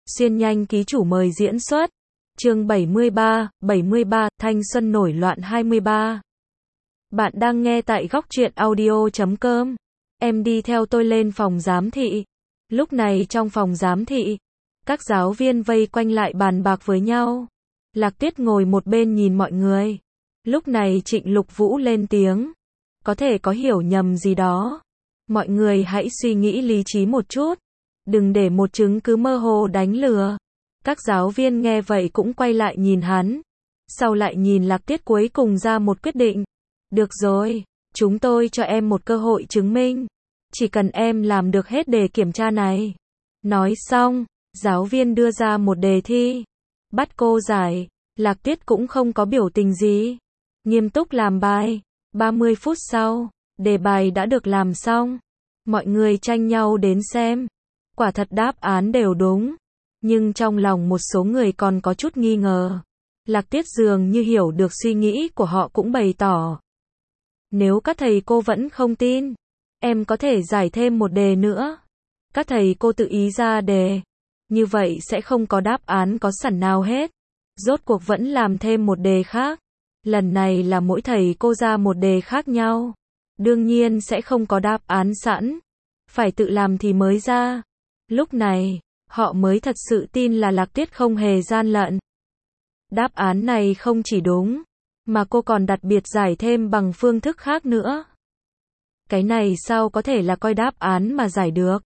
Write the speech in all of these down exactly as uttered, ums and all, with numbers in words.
Xuyên nhanh ký chủ mời diễn xuất. Chương bảy mươi ba, bảy mươi ba, thanh xuân nổi loạn hai mươi ba. Bạn đang nghe tại góc truyện audio chấm com. Em đi theo tôi lên phòng giám thị. Lúc này trong phòng giám thị, các giáo viên vây quanh lại bàn bạc với nhau. Lạc Tuyết ngồi một bên nhìn mọi người. Lúc này Trịnh Lục Vũ lên tiếng. Có thể có hiểu nhầm gì đó. Mọi người hãy suy nghĩ lý trí một chút. Đừng để một chứng cứ mơ hồ đánh lừa. Các giáo viên nghe vậy cũng quay lại nhìn hắn. Sau lại nhìn Lạc Tuyết cuối cùng ra một quyết định. Được rồi, chúng tôi cho em một cơ hội chứng minh. Chỉ cần em làm được hết đề kiểm tra này. Nói xong, giáo viên đưa ra một đề thi. Bắt cô giải. Lạc Tuyết cũng không có biểu tình gì. Nghiêm túc làm bài. ba mươi phút sau, đề bài đã được làm xong. Mọi người tranh nhau đến xem. Quả thật đáp án đều đúng. Nhưng trong lòng một số người còn có chút nghi ngờ. Lạc Tuyết dường như hiểu được suy nghĩ của họ cũng bày tỏ. Nếu các thầy cô vẫn không tin, em có thể giải thêm một đề nữa. Các thầy cô tự ý ra đề. Như vậy sẽ không có đáp án có sẵn nào hết. Rốt cuộc vẫn làm thêm một đề khác. Lần này là mỗi thầy cô ra một đề khác nhau. Đương nhiên sẽ không có đáp án sẵn. Phải tự làm thì mới ra. Lúc này, họ mới thật sự tin là Lạc Tuyết không hề gian lận. Đáp án này không chỉ đúng, mà cô còn đặc biệt giải thêm bằng phương thức khác nữa. Cái này sao có thể là coi đáp án mà giải được?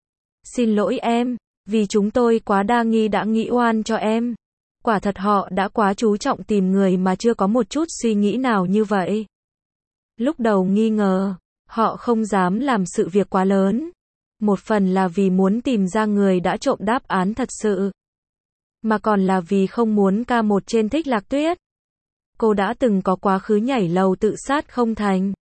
Xin lỗi em, vì chúng tôi quá đa nghi đã nghĩ oan cho em. Quả thật họ đã quá chú trọng tìm người mà chưa có một chút suy nghĩ nào như vậy. Lúc đầu nghi ngờ, họ không dám làm sự việc quá lớn. Một phần là vì muốn tìm ra người đã trộm đáp án thật sự. Mà còn là vì không muốn ca một trên thích Lạc Tuyết. Cô đã từng có quá khứ nhảy lầu tự sát không thành.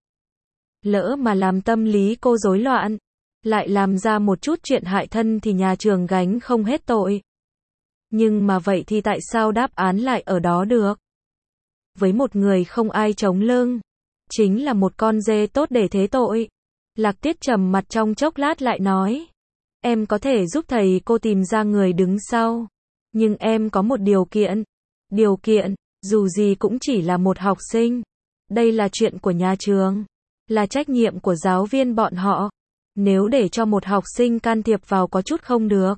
Lỡ mà làm tâm lý cô rối loạn, lại làm ra một chút chuyện hại thân thì nhà trường gánh không hết tội. Nhưng mà vậy thì tại sao đáp án lại ở đó được? Với một người không ai chống lưng, chính là một con dê tốt để thế tội. Lạc Tuyết trầm mặt trong chốc lát lại nói. Em có thể giúp thầy cô tìm ra người đứng sau. Nhưng em có một điều kiện. Điều kiện, dù gì cũng chỉ là một học sinh. Đây là chuyện của nhà trường. Là trách nhiệm của giáo viên bọn họ. Nếu để cho một học sinh can thiệp vào có chút không được.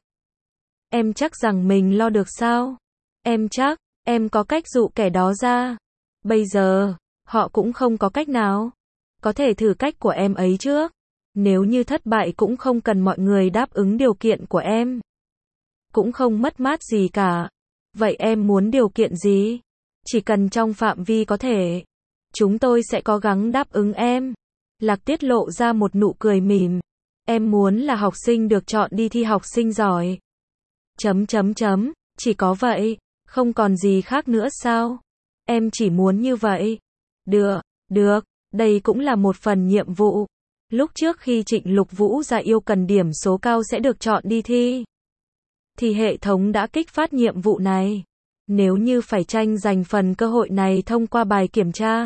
Em chắc rằng mình lo được sao? Em chắc, em có cách dụ kẻ đó ra. Bây giờ, họ cũng không có cách nào. Có thể thử cách của em ấy trước. Nếu như thất bại cũng không cần mọi người đáp ứng điều kiện của em. Cũng không mất mát gì cả. Vậy em muốn điều kiện gì? Chỉ cần trong phạm vi có thể. Chúng tôi sẽ cố gắng đáp ứng em. Lạc Tuyết lộ ra một nụ cười mỉm. Em muốn là học sinh được chọn đi thi học sinh giỏi. Chấm chấm chấm, chỉ có vậy, không còn gì khác nữa sao? Em chỉ muốn như vậy. Được, được. Đây cũng là một phần nhiệm vụ. Lúc trước khi Trịnh Lục Vũ ra yêu cần điểm số cao sẽ được chọn đi thi, thì hệ thống đã kích phát nhiệm vụ này. Nếu như phải tranh giành phần cơ hội này thông qua bài kiểm tra,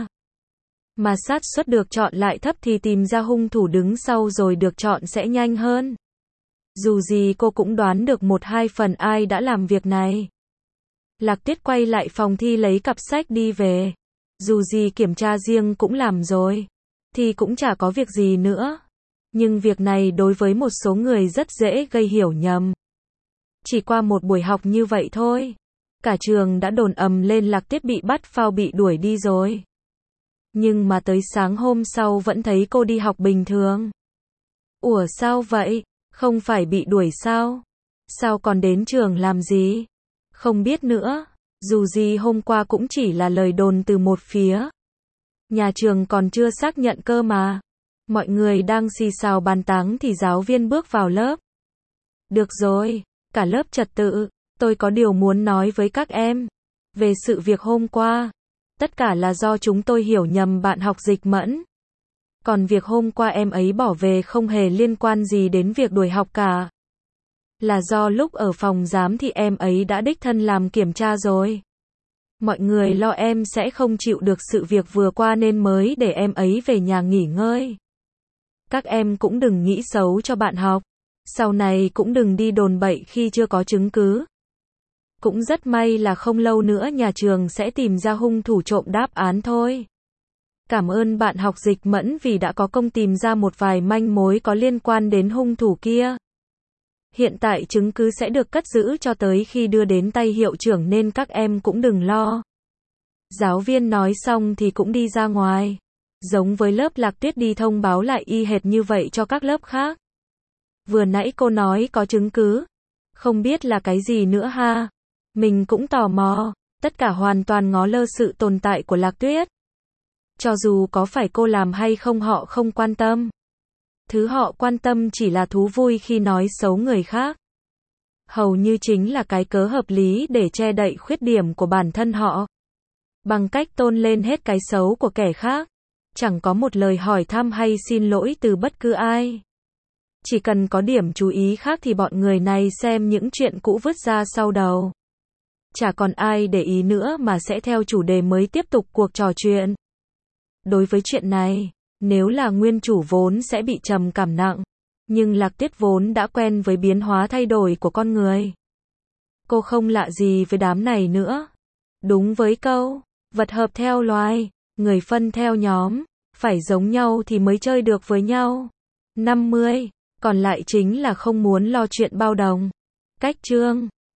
mà xác suất được chọn lại thấp thì tìm ra hung thủ đứng sau rồi được chọn sẽ nhanh hơn. Dù gì cô cũng đoán được một hai phần ai đã làm việc này. Lạc Tuyết quay lại phòng thi lấy cặp sách đi về. Dù gì kiểm tra riêng cũng làm rồi, thì cũng chả có việc gì nữa. Nhưng việc này đối với một số người rất dễ gây hiểu nhầm. Chỉ qua một buổi học như vậy thôi, cả trường đã đồn ầm lên Lạc Tuyết bị bắt phao bị đuổi đi rồi. Nhưng mà tới sáng hôm sau vẫn thấy cô đi học bình thường. Ủa sao vậy? Không phải bị đuổi sao? Sao còn đến trường làm gì? Không biết nữa. Dù gì hôm qua cũng chỉ là lời đồn từ một phía. Nhà trường còn chưa xác nhận cơ mà. Mọi người đang xì xào bàn tán thì giáo viên bước vào lớp. Được rồi, cả lớp trật tự. Tôi có điều muốn nói với các em. Về sự việc hôm qua. Tất cả là do chúng tôi hiểu nhầm bạn học Dịch Mẫn. Còn việc hôm qua em ấy bỏ về không hề liên quan gì đến việc đuổi học cả. Là do lúc ở phòng giám thì em ấy đã đích thân làm kiểm tra rồi. Mọi người lo em sẽ không chịu được sự việc vừa qua nên mới để em ấy về nhà nghỉ ngơi. Các em cũng đừng nghĩ xấu cho bạn học. Sau này cũng đừng đi đồn bậy khi chưa có chứng cứ. Cũng rất may là không lâu nữa nhà trường sẽ tìm ra hung thủ trộm đáp án thôi. Cảm ơn bạn học Dịch Mẫn vì đã có công tìm ra một vài manh mối có liên quan đến hung thủ kia. Hiện tại chứng cứ sẽ được cất giữ cho tới khi đưa đến tay hiệu trưởng nên các em cũng đừng lo. Giáo viên nói xong thì cũng đi ra ngoài. Giống với lớp Lạc Tuyết đi thông báo lại y hệt như vậy cho các lớp khác. Vừa nãy cô nói có chứng cứ. Không biết là cái gì nữa ha. Mình cũng tò mò. Tất cả hoàn toàn ngó lơ sự tồn tại của Lạc Tuyết. Cho dù có phải cô làm hay không họ không quan tâm. Thứ họ quan tâm chỉ là thú vui khi nói xấu người khác. Hầu như chính là cái cớ hợp lý để che đậy khuyết điểm của bản thân họ. Bằng cách tôn lên hết cái xấu của kẻ khác. Chẳng có một lời hỏi thăm hay xin lỗi từ bất cứ ai. Chỉ cần có điểm chú ý khác thì bọn người này xem những chuyện cũ vứt ra sau đầu. Chả còn ai để ý nữa mà sẽ theo chủ đề mới tiếp tục cuộc trò chuyện. Đối với chuyện này, nếu là nguyên chủ vốn sẽ bị trầm cảm nặng. Nhưng Lạc Tuyết vốn đã quen với biến hóa thay đổi của con người. Cô không lạ gì với đám này nữa. Đúng với câu, vật hợp theo loài, người phân theo nhóm, phải giống nhau thì mới chơi được với nhau. năm mươi, còn lại chính là không muốn lo chuyện bao đồng. Cách chương